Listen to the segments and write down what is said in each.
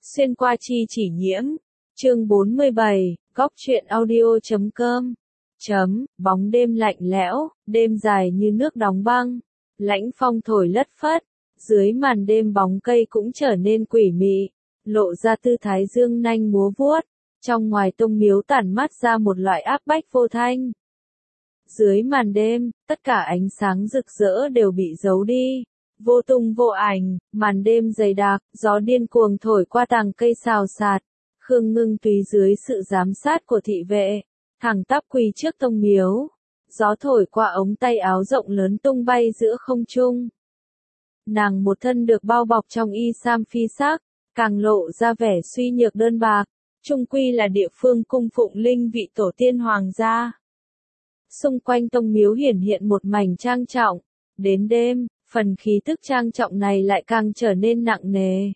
Xuyên qua chi chỉ nhiễm. Chương 47, góc truyện audio.com. Bóng đêm lạnh lẽo, đêm dài như nước đóng băng. Lãnh phong thổi lất phất, dưới màn đêm bóng cây cũng trở nên quỷ mị, lộ ra tư thái dương nanh múa vuốt. Trong ngoài tông miếu tản mát ra một loại áp bách vô thanh. Dưới màn đêm, tất cả ánh sáng rực rỡ đều bị giấu đi, vô tung vô ảnh, màn đêm dày đặc, gió điên cuồng thổi qua tàng cây xào xạc. Khương Ngưng Túy dưới sự giám sát của thị vệ, thẳng tắp quỳ trước tông miếu. Gió thổi qua ống tay áo rộng lớn tung bay giữa không trung. Nàng một thân được bao bọc trong y sam phi sắc, càng lộ ra vẻ suy nhược đơn bạc, chung quy là địa phương cung phụng linh vị tổ tiên hoàng gia. Xung quanh tông miếu hiển hiện một mảnh trang trọng, đến đêm, phần khí tức trang trọng này lại càng trở nên nặng nề.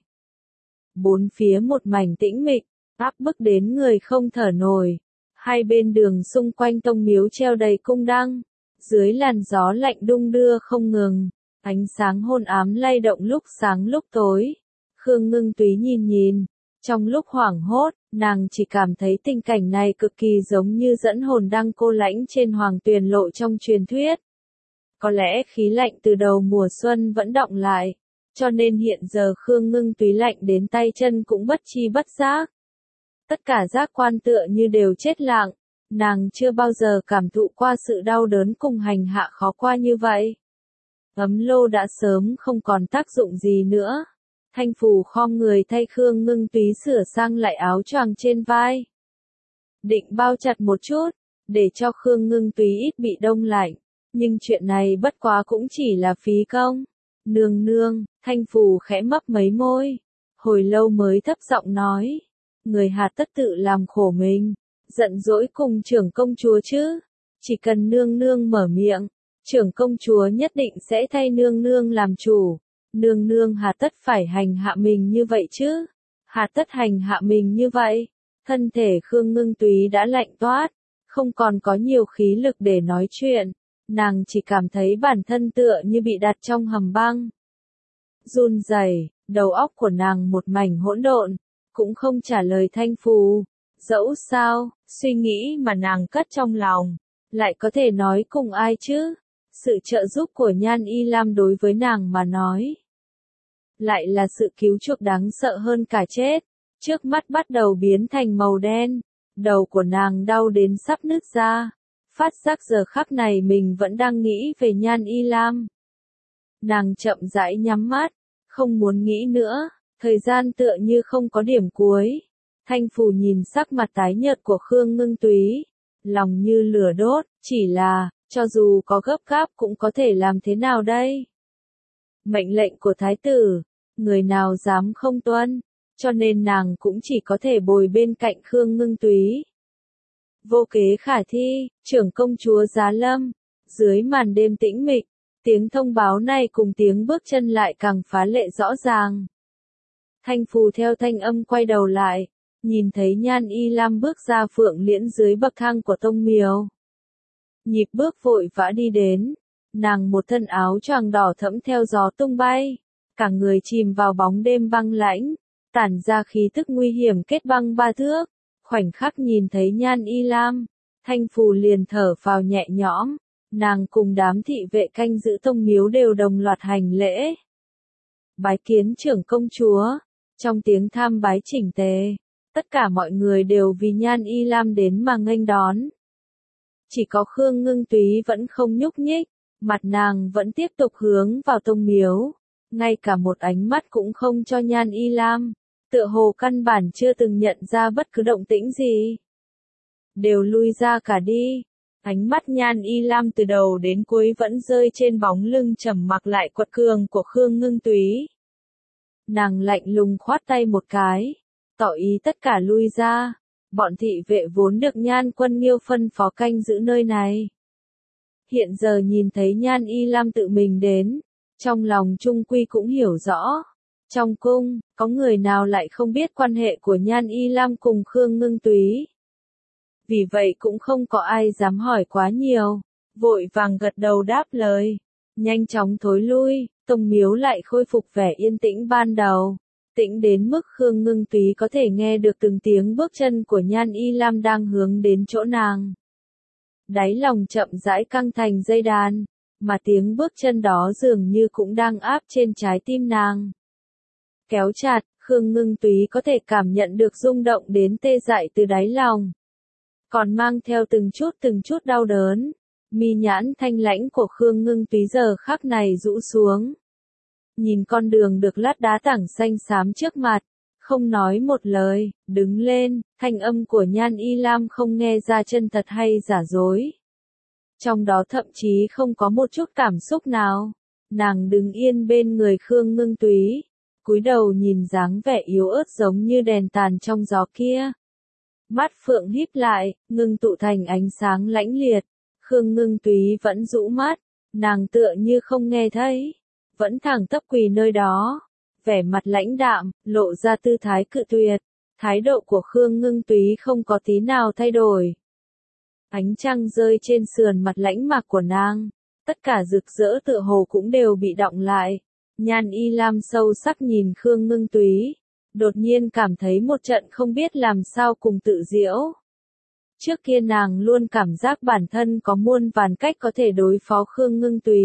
Bốn phía một mảnh tĩnh mịch, áp bức đến người không thở nổi. Hai bên đường xung quanh tông miếu treo đầy cung đăng, dưới làn gió lạnh đung đưa không ngừng, ánh sáng hôn ám lay động lúc sáng lúc tối. Khương Ngưng Túy nhìn, trong lúc hoảng hốt, nàng chỉ cảm thấy tình cảnh này cực kỳ giống như dẫn hồn đăng cô lãnh trên hoàng tuyền lộ trong truyền thuyết. Có lẽ khí lạnh từ đầu mùa xuân vẫn đọng lại, cho nên hiện giờ Khương Ngưng Túy lạnh đến tay chân cũng bất chi bất giác. Tất cả giác quan tựa như đều chết lặng, nàng chưa bao giờ cảm thụ qua sự đau đớn cùng hành hạ khó qua như vậy. Ấm lô đã sớm không còn tác dụng gì nữa. Thanh Phù khom người thay Khương Ngưng Túy sửa sang lại áo choàng trên vai. Định bao chặt một chút, để cho Khương Ngưng Túy ít bị đông lạnh, nhưng chuyện này bất quá cũng chỉ là phí công. Nương, Thanh Phù khẽ mấp mấy môi, hồi lâu mới thấp giọng nói. Người Hà tất tự làm khổ mình, giận dỗi cùng trưởng công chúa chứ. Chỉ cần nương mở miệng, trưởng công chúa nhất định sẽ thay nương làm chủ. Nương hà tất phải hành hạ mình như vậy chứ? Hà tất hành hạ mình như vậy? Thân thể Khương Ngưng Túy đã lạnh toát, không còn có nhiều khí lực để nói chuyện. Nàng chỉ cảm thấy bản thân tựa như bị đặt trong hầm băng. Run rẩy, đầu óc của nàng một mảnh hỗn độn, cũng không trả lời Thanh Phù. Dẫu sao, suy nghĩ mà nàng cất trong lòng, lại có thể nói cùng ai chứ? Sự trợ giúp của Nhan Y Lam đối với nàng mà nói, lại là sự cứu chuộc đáng sợ hơn cả chết. Trước mắt bắt đầu biến thành màu đen, đầu của nàng đau đến sắp nứt ra. Phát giác giờ khắc này mình vẫn đang nghĩ về Nhan Y Lam. Nàng chậm rãi nhắm mắt, không muốn nghĩ nữa, thời gian tựa như không có điểm cuối. Thanh Phù nhìn sắc mặt tái nhợt của Khương Ngưng Túy, lòng như lửa đốt, chỉ là, cho dù có gấp gáp cũng có thể làm thế nào đây? Mệnh lệnh của thái tử, người nào dám không tuân, cho nên nàng cũng chỉ có thể bồi bên cạnh Khương Ngưng Túy. Vô kế khả thi, trưởng công chúa giá lâm, dưới màn đêm tĩnh mịch, tiếng thông báo này cùng tiếng bước chân lại càng phá lệ rõ ràng. Thanh Phù theo thanh âm quay đầu lại, nhìn thấy Nhan Y Lam bước ra Phượng Liễn dưới bậc thang của tông miếu. Nhịp bước vội vã đi đến, nàng một thân áo choàng đỏ thẫm theo gió tung bay, cả người chìm vào bóng đêm băng lãnh, tản ra khí tức nguy hiểm kết băng ba thước. Khoảnh khắc nhìn thấy Nhan Y Lam, Thanh Phù liền thở phào nhẹ nhõm, nàng cùng đám thị vệ canh giữ tông miếu đều đồng loạt hành lễ. Bái kiến trưởng công chúa, trong tiếng tham bái chỉnh tề, tất cả mọi người đều vì Nhan Y Lam đến mà nghênh đón. Chỉ có Khương Ngưng Túy vẫn không nhúc nhích, mặt nàng vẫn tiếp tục hướng vào tông miếu, ngay cả một ánh mắt cũng không cho Nhan Y Lam, tựa hồ căn bản chưa từng nhận ra bất cứ động tĩnh gì. Đều lui ra cả đi. Ánh mắt Nhan Y Lam từ đầu đến cuối vẫn rơi trên bóng lưng trầm mặc lại quật cường của Khương Ngưng Túy. Nàng lạnh lùng khoát tay một cái, tỏ ý tất cả lui ra. Bọn thị vệ vốn được Nhan Quân Nghiêu phân phó canh giữ nơi này, hiện giờ nhìn thấy Nhan Y Lam tự mình đến, trong lòng trung quy cũng hiểu rõ. Trong cung, có người nào lại không biết quan hệ của Nhan Y Lam cùng Khương Ngưng Túy. Vì vậy cũng không có ai dám hỏi quá nhiều, vội vàng gật đầu đáp lời. Nhanh chóng thối lui, tông miếu lại khôi phục vẻ yên tĩnh ban đầu. tĩnh đến mức Khương Ngưng Túy có thể nghe được từng tiếng bước chân của Nhan Y Lam đang hướng đến chỗ nàng. Đáy lòng chậm rãi căng thành dây đàn, mà tiếng bước chân đó dường như cũng đang áp trên trái tim nàng. Kéo chặt, Khương Ngưng Túy có thể cảm nhận được rung động đến tê dại từ đáy lòng. Còn mang theo từng chút đau đớn. Mi nhãn thanh lãnh của Khương Ngưng Túy giờ khắc này rũ xuống. Nhìn con đường được lát đá tảng xanh xám trước mặt, không nói một lời, đứng lên, thanh âm của Nhan Y Lam không nghe ra chân thật hay giả dối. Trong đó thậm chí không có một chút cảm xúc nào. Nàng đứng yên bên người Khương Ngưng Túy, cúi đầu nhìn dáng vẻ yếu ớt giống như đèn tàn trong gió kia. Mắt phượng híp lại, ngưng tụ thành ánh sáng lãnh liệt. Khương Ngưng Túy vẫn rũ mắt, nàng tựa như không nghe thấy, vẫn thẳng tắp quỳ nơi đó, vẻ mặt lãnh đạm, lộ ra tư thái cự tuyệt. Thái độ của Khương Ngưng Túy không có tí nào thay đổi. Ánh trăng rơi trên sườn mặt lãnh mạc của nàng, tất cả rực rỡ tựa hồ cũng đều bị đọng lại. Nhan Y Lam sâu sắc nhìn Khương Ngưng Túy, đột nhiên cảm thấy một trận không biết làm sao cùng tự giễu. Trước kia nàng luôn cảm giác bản thân có muôn vàn cách có thể đối phó Khương Ngưng Túy.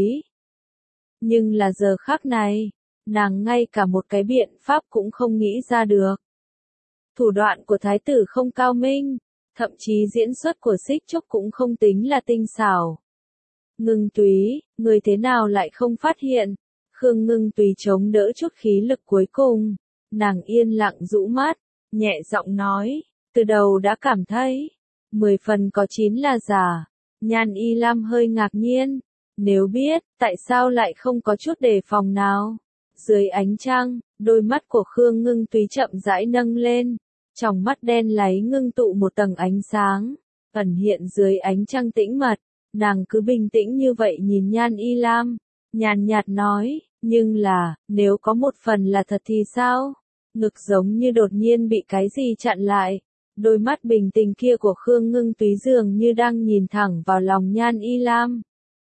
Nhưng là giờ khắc này, nàng ngay cả một cái biện pháp cũng không nghĩ ra được. Thủ đoạn của thái tử không cao minh, thậm chí diễn xuất của Xích Trúc cũng không tính là tinh xảo. Ngưng Túy, người thế nào lại không phát hiện? Khương Ngưng Túy chống đỡ chút khí lực cuối cùng, nàng yên lặng rũ mắt, nhẹ giọng nói, từ đầu đã cảm thấy, 10 phần có 9 là giả. Nhan Y Lam hơi ngạc nhiên, nếu biết, tại sao lại không có chút đề phòng nào? Dưới ánh trăng, đôi mắt của Khương Ngưng Túy chậm rãi nâng lên, trong mắt đen láy ngưng tụ một tầng ánh sáng, ẩn hiện dưới ánh trăng tĩnh mật. Nàng cứ bình tĩnh như vậy nhìn Nhan Y Lam, nhàn nhạt nói, nhưng là, nếu có một phần là thật thì sao? Ngực giống như đột nhiên bị cái gì chặn lại. Đôi mắt bình tĩnh kia của Khương Ngưng Túy dường như đang nhìn thẳng vào lòng Nhan Y Lam.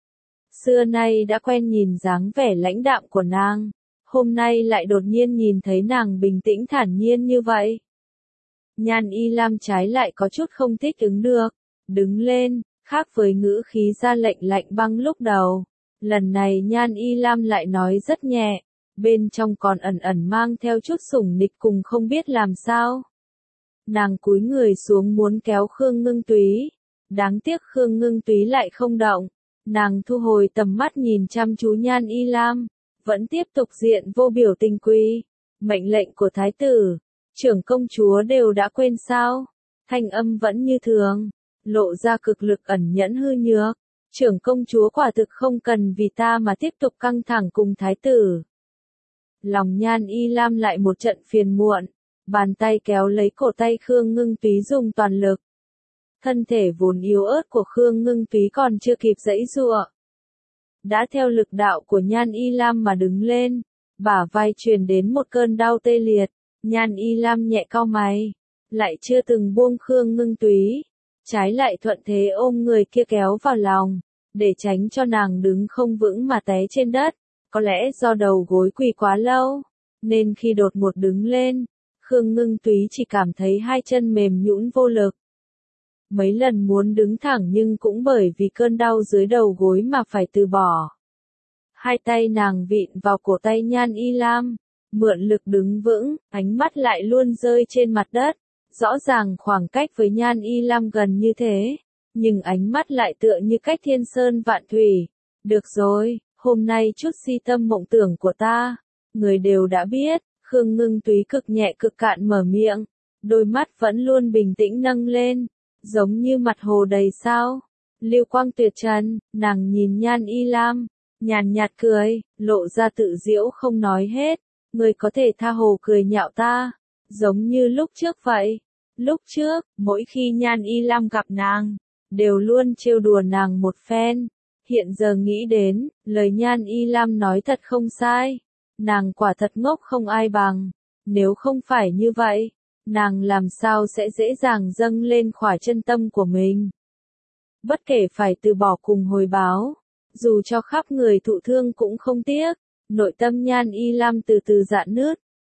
Xưa nay đã quen nhìn dáng vẻ lãnh đạm của nàng, hôm nay lại đột nhiên nhìn thấy nàng bình tĩnh thản nhiên như vậy. Nhan Y Lam trái lại có chút không thích ứng được, đứng lên, khác với ngữ khí ra lệnh lạnh băng lúc đầu. Lần này Nhan Y Lam lại nói rất nhẹ, bên trong còn ẩn ẩn mang theo chút sủng nịch cùng không biết làm sao. Nàng cúi người xuống muốn kéo Khương Ngưng Túy, đáng tiếc Khương Ngưng Túy lại không động. Nàng thu hồi tầm mắt nhìn chăm chú Nhan Y Lam, vẫn tiếp tục diện vô biểu tình quy. Mệnh lệnh của thái tử, trưởng công chúa đều đã quên sao? Thanh âm vẫn như thường, lộ ra cực lực ẩn nhẫn hư nhược. Trưởng công chúa quả thực không cần vì ta mà tiếp tục căng thẳng cùng thái tử. Lòng Nhan Y Lam lại một trận phiền muộn, bàn tay kéo lấy cổ tay Khương Ngưng Túy dùng toàn lực. Thân thể vốn yếu ớt của Khương Ngưng Túy còn chưa kịp giãy giụa, đã theo lực đạo của Nhan Y Lam mà đứng lên, bả vai truyền đến một cơn đau tê liệt. Nhan Y Lam nhẹ cau mày, lại chưa từng buông Khương Ngưng Túy, trái lại thuận thế ôm người kia kéo vào lòng, để tránh cho nàng đứng không vững mà té trên đất. Có lẽ do đầu gối quỳ quá lâu, nên khi đột ngột đứng lên, Khương Ngưng Túy chỉ cảm thấy hai chân mềm nhũn vô lực. Mấy lần muốn đứng thẳng nhưng cũng bởi vì cơn đau dưới đầu gối mà phải từ bỏ. Hai tay nàng vịn vào cổ tay Nhan Y Lam, mượn lực đứng vững, ánh mắt lại luôn rơi trên mặt đất. Rõ ràng khoảng cách với Nhan Y Lam gần như thế, nhưng ánh mắt lại tựa như cách thiên sơn vạn thủy. Được rồi, hôm nay chút si tâm mộng tưởng của ta, người đều đã biết. Khương Ngưng Túy cực nhẹ cực cạn mở miệng, đôi mắt vẫn luôn bình tĩnh nâng lên, giống như mặt hồ đầy sao. Lưu quang tuyệt trần, nàng nhìn Nhan Y Lam, nhàn nhạt cười, lộ ra tự giễu không nói hết. Người có thể tha hồ cười nhạo ta, giống như lúc trước vậy. Lúc trước, mỗi khi Nhan Y Lam gặp nàng, đều luôn trêu đùa nàng một phen. Hiện giờ nghĩ đến, lời Nhan Y Lam nói thật không sai. Nàng quả thật ngốc không ai bằng. Nếu không phải như vậy, nàng làm sao sẽ dễ dàng dâng lên khỏa chân tâm của mình. Bất kể phải từ bỏ cùng hồi báo, dù cho khắp người thụ thương cũng không tiếc. Nội tâm Nhan Y Lam từ từ rạn nứt,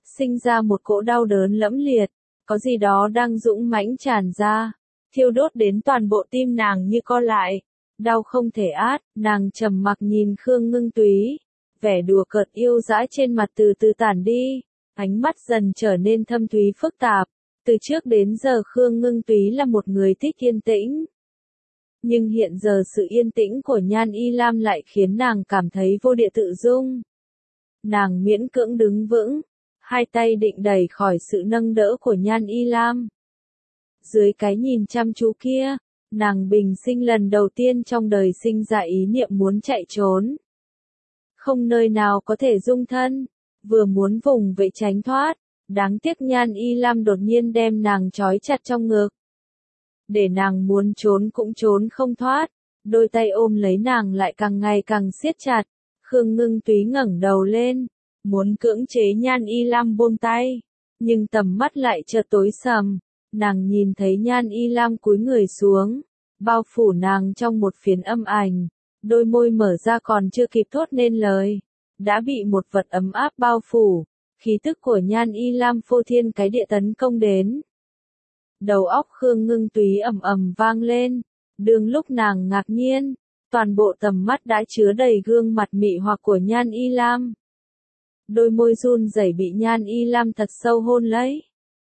sinh ra một cỗ đau đớn lẫm liệt, có gì đó đang dũng mãnh tràn ra, thiêu đốt đến toàn bộ tim nàng như co lại, đau không thể át, nàng trầm mặc nhìn Khương Ngưng Túy, vẻ đùa cợt yêu dã trên mặt từ từ tản đi, ánh mắt dần trở nên thâm thúy phức tạp, từ trước đến giờ Khương Ngưng Túy là một người thích yên tĩnh. Nhưng hiện giờ sự yên tĩnh của Nhan Y Lam lại khiến nàng cảm thấy vô địa tự dung. Nàng miễn cưỡng đứng vững, hai tay định đẩy khỏi sự nâng đỡ của Nhan Y Lam. Dưới cái nhìn chăm chú kia, nàng bình sinh lần đầu tiên trong đời sinh ra ý niệm muốn chạy trốn. Không nơi nào có thể dung thân, vừa muốn vùng vẫy tránh thoát, đáng tiếc Nhan Y Lam đột nhiên đem nàng trói chặt trong ngực. Để nàng muốn trốn cũng trốn không thoát, đôi tay ôm lấy nàng lại càng ngày càng siết chặt. Khương Ngưng Túy ngẩng đầu lên, muốn cưỡng chế Nhan Y Lam buông tay, nhưng tầm mắt lại chợt tối sầm, nàng nhìn thấy Nhan Y Lam cúi người xuống, bao phủ nàng trong một phiến âm ảnh, đôi môi mở ra còn chưa kịp thốt nên lời, đã bị một vật ấm áp bao phủ, khí tức của Nhan Y Lam phô thiên cái địa tấn công đến. Đầu óc Khương Ngưng Túy ầm ầm vang lên, đương lúc nàng ngạc nhiên, toàn bộ tầm mắt đã chứa đầy gương mặt mị hoặc của Nhan Y Lam. Đôi môi run rẩy bị Nhan Y Lam thật sâu hôn lấy.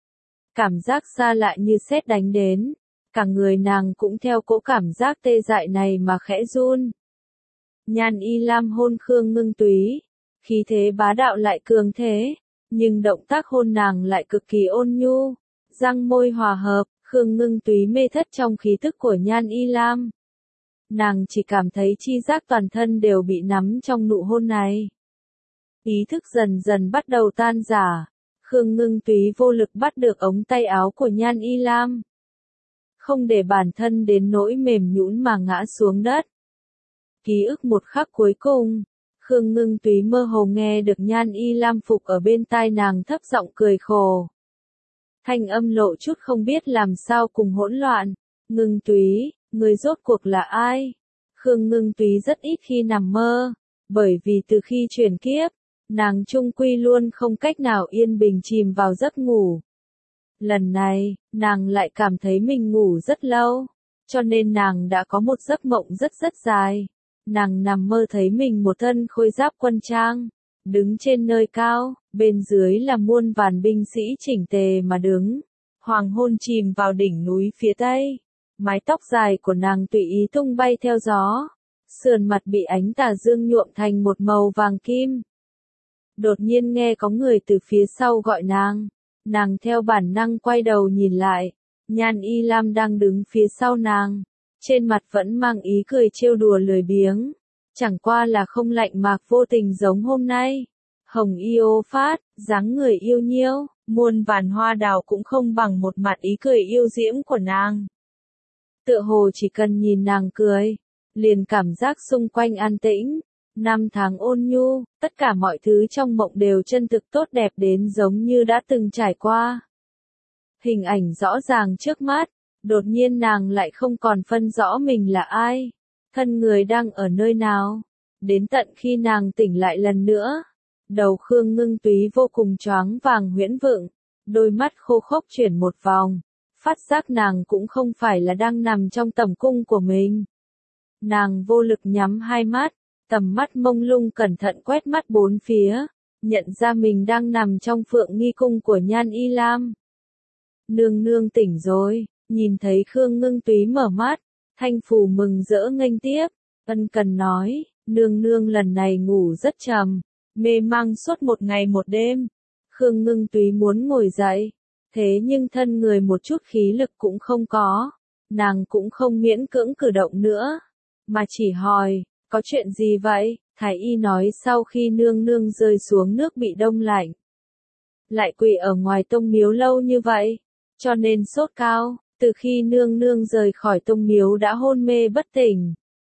Cảm giác xa lạ như sét đánh đến, cả người nàng cũng theo cỗ cảm giác tê dại này mà khẽ run. Nhan Y Lam hôn Khương Ngưng Túy, khí thế bá đạo lại cường thế, nhưng động tác hôn nàng lại cực kỳ ôn nhu, răng môi hòa hợp, Khương Ngưng Túy mê thất trong khí tức của Nhan Y Lam. Nàng chỉ cảm thấy chi giác toàn thân đều bị nắm trong nụ hôn này. Ý thức dần dần bắt đầu tan rã, Khương Ngưng Túy vô lực bắt được ống tay áo của Nhan Y Lam. Không để bản thân đến nỗi mềm nhũn mà ngã xuống đất. Ký ức một khắc cuối cùng, Khương Ngưng Túy mơ hồ nghe được Nhan Y Lam phục ở bên tai nàng thấp giọng cười khổ. Thanh âm lộ chút không biết làm sao cùng hỗn loạn. Ngưng Túy, người rốt cuộc là ai? Khương Ngưng Túy rất ít khi nằm mơ, bởi vì từ khi chuyển kiếp, nàng chung quy luôn không cách nào yên bình chìm vào giấc ngủ. Lần này, nàng lại cảm thấy mình ngủ rất lâu, cho nên nàng đã có một giấc mộng rất dài. Nàng nằm mơ thấy mình một thân khôi giáp quân trang, đứng trên nơi cao, bên dưới là muôn vàn binh sĩ chỉnh tề mà đứng. Hoàng hôn chìm vào đỉnh núi phía tây, mái tóc dài của nàng tùy ý tung bay theo gió, sườn mặt bị ánh tà dương nhuộm thành một màu vàng kim. Đột nhiên nghe có người từ phía sau gọi nàng theo bản năng quay đầu nhìn lại, Nhan Y Lam đang đứng phía sau nàng, trên mặt vẫn mang ý cười trêu đùa lười biếng, chẳng qua là không lạnh mạc vô tình giống hôm nay. Hồng y ô phát, dáng người yêu nhiêu, muôn vàn hoa đào cũng không bằng một mặt ý cười yêu diễm của nàng. Tựa hồ chỉ cần nhìn nàng cười, liền cảm giác xung quanh an tĩnh. Năm tháng ôn nhu, tất cả mọi thứ trong mộng đều chân thực tốt đẹp đến giống như đã từng trải qua. Hình ảnh rõ ràng trước mắt, đột nhiên nàng lại không còn phân rõ mình là ai, thân người đang ở nơi nào. Đến tận khi nàng tỉnh lại lần nữa, đầu Khương Ngưng Túy vô cùng choáng vàng huyễn vựng, đôi mắt khô khốc chuyển một vòng, phát giác nàng cũng không phải là đang nằm trong tầm cung của mình. Nàng vô lực nhắm hai mắt, tầm mắt mông lung cẩn thận quét mắt bốn phía, nhận ra mình đang nằm trong Phượng Nghi cung của Nhan Y Lam. Nương nương tỉnh rồi, nhìn thấy Khương Ngưng Túy mở mắt, Thanh Phù mừng rỡ nghênh tiếp, ân cần nói, nương nương lần này ngủ rất trầm, mê mang suốt một ngày một đêm. Khương Ngưng Túy muốn ngồi dậy, thế nhưng thân người một chút khí lực cũng không có, nàng cũng không miễn cưỡng cử động nữa, mà chỉ hỏi, có chuyện gì vậy? Thái y nói sau khi nương nương rơi xuống nước bị đông lạnh, lại quỳ ở ngoài tông miếu lâu như vậy, cho nên sốt cao, từ khi nương nương rời khỏi tông miếu đã hôn mê bất tỉnh.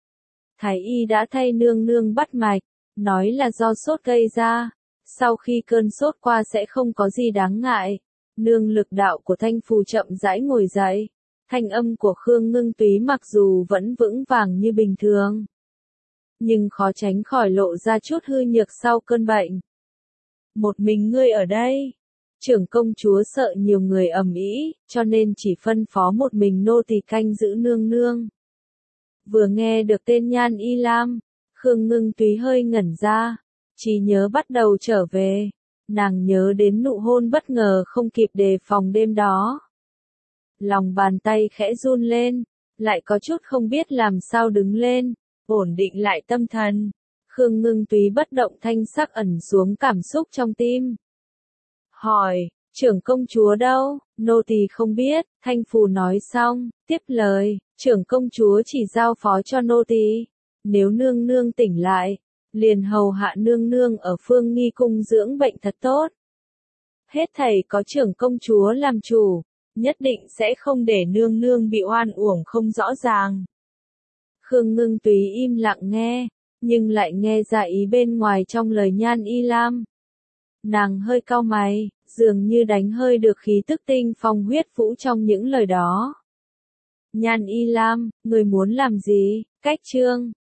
Thái y đã thay nương nương bắt mạch, nói là do sốt gây ra, sau khi cơn sốt qua sẽ không có gì đáng ngại. Nương lực đạo của Thanh Phù chậm rãi ngồi dậy, thanh âm của Khương Ngưng Túy mặc dù vẫn vững vàng như bình thường, nhưng khó tránh khỏi lộ ra chút hư nhược sau cơn bệnh. Một mình ngươi ở đây. Trưởng công chúa sợ nhiều người ầm ĩ, cho nên chỉ phân phó một mình nô tỳ canh giữ nương nương. Vừa nghe được tên Nhan Y Lam, Khương Ngưng Túy hơi ngẩn ra, trí nhớ bắt đầu trở về, nàng nhớ đến nụ hôn bất ngờ không kịp đề phòng đêm đó. Lòng bàn tay khẽ run lên, lại có chút không biết làm sao đứng lên, ổn định lại tâm thần. Khương Ngưng Túy bất động thanh sắc ẩn xuống cảm xúc trong tim. Hỏi, trưởng công chúa đâu? Nô tỳ không biết, Thanh Phù nói xong, tiếp lời, trưởng công chúa chỉ giao phó cho nô tỳ, nếu nương nương tỉnh lại, liền hầu hạ nương nương ở Phương Nghi cung dưỡng bệnh thật tốt. Hết thảy có trưởng công chúa làm chủ, nhất định sẽ không để nương nương bị oan uổng không rõ ràng. Khương Ngưng Túy im lặng nghe, nhưng lại nghe ra ý bên ngoài trong lời Nhan Y Lam. Nàng hơi cau mày, dường như đánh hơi được khí tức tinh phong huyết vũ trong những lời đó. Nhan Y Lam, người muốn làm gì? Cách chương